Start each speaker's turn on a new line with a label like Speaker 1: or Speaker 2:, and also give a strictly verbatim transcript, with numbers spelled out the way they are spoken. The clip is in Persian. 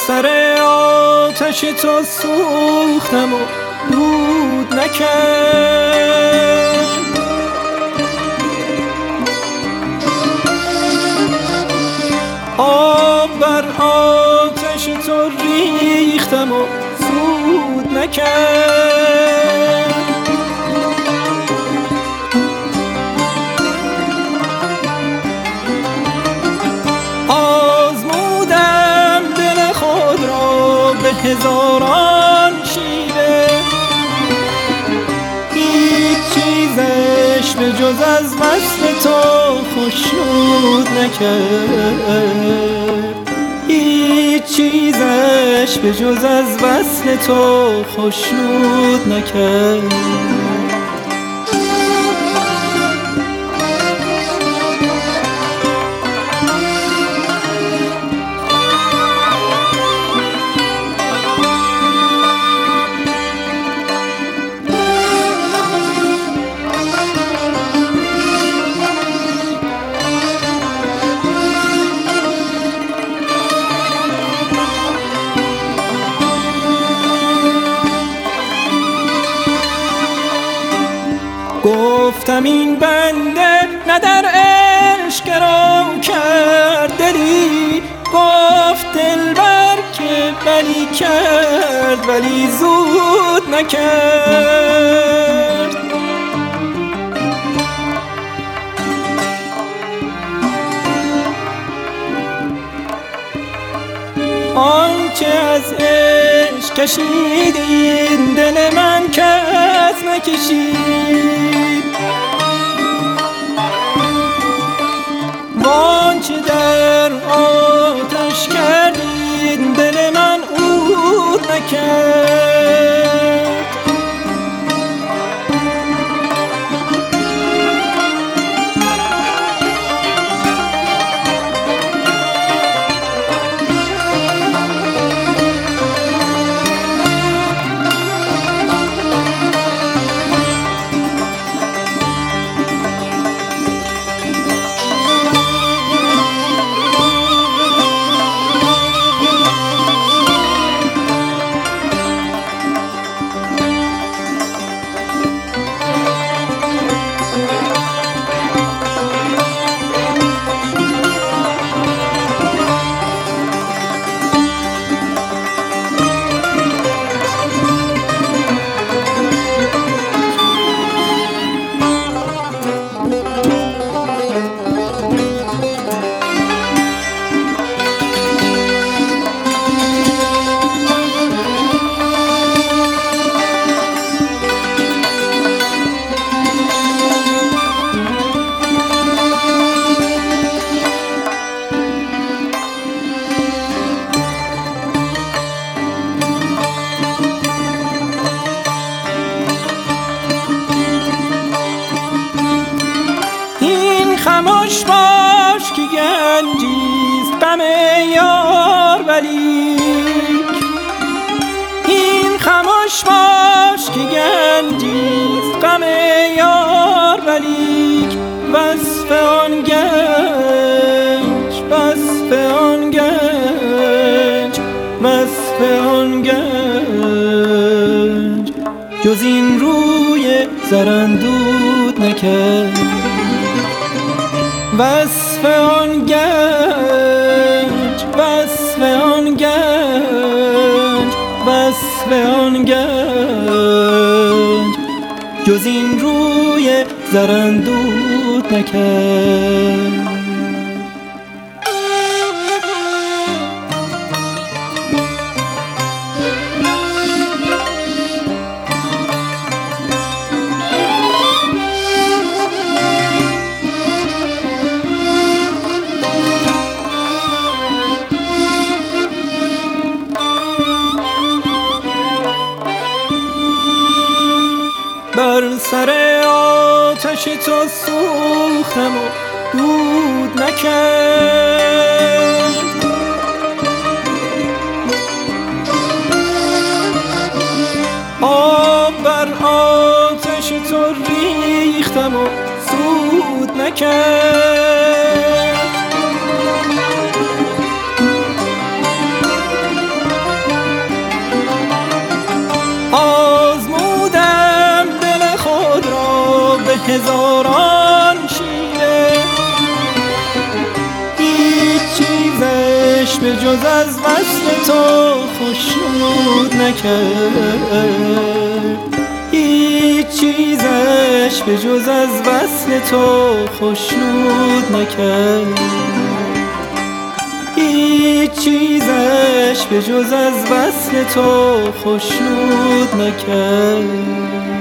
Speaker 1: سر آتش تو سوختم و دود نکرد. آب بر آتش تو ریختم و سود نکرد. آزمودم دل خود را به هزاران شیوه، هیچ چیزش به جز از وصل تو خوشنود نکرد. هیچ چیزش به جز از وصل تو خوشنود نکرد. گفتم این بنده نه در عشق گرو کرد دلی، گفت دلبر که بلی کرد ولی زود نکرد. آنچه از عشق کشید این دل من کس نکشید، وانچه در آتش کردید دل من عود نکرد. خموش باش که گنجیست غم یار ولیک، این خموش باش که گنجیست غم یار ولیک، وصف آن گنج وصف آن گنج وصف آن گنج جز این روی زرندود نکرد. وصف آن گنج وصف آن گنج وصف آن گنج جز این روی زرندود نکرد. بر سر آتش تو سوختم و دود نکرد. آب بر آتش تو ریختم و سود نکرد. هزاران شیوه، هیچ چیزش به جز از وصل تو خوشنود نکرد، هیچ چیزش به جز از وصل تو خوشنود نکرد، هیچ چیزش به جز از وصل تو خوشنود نکرد.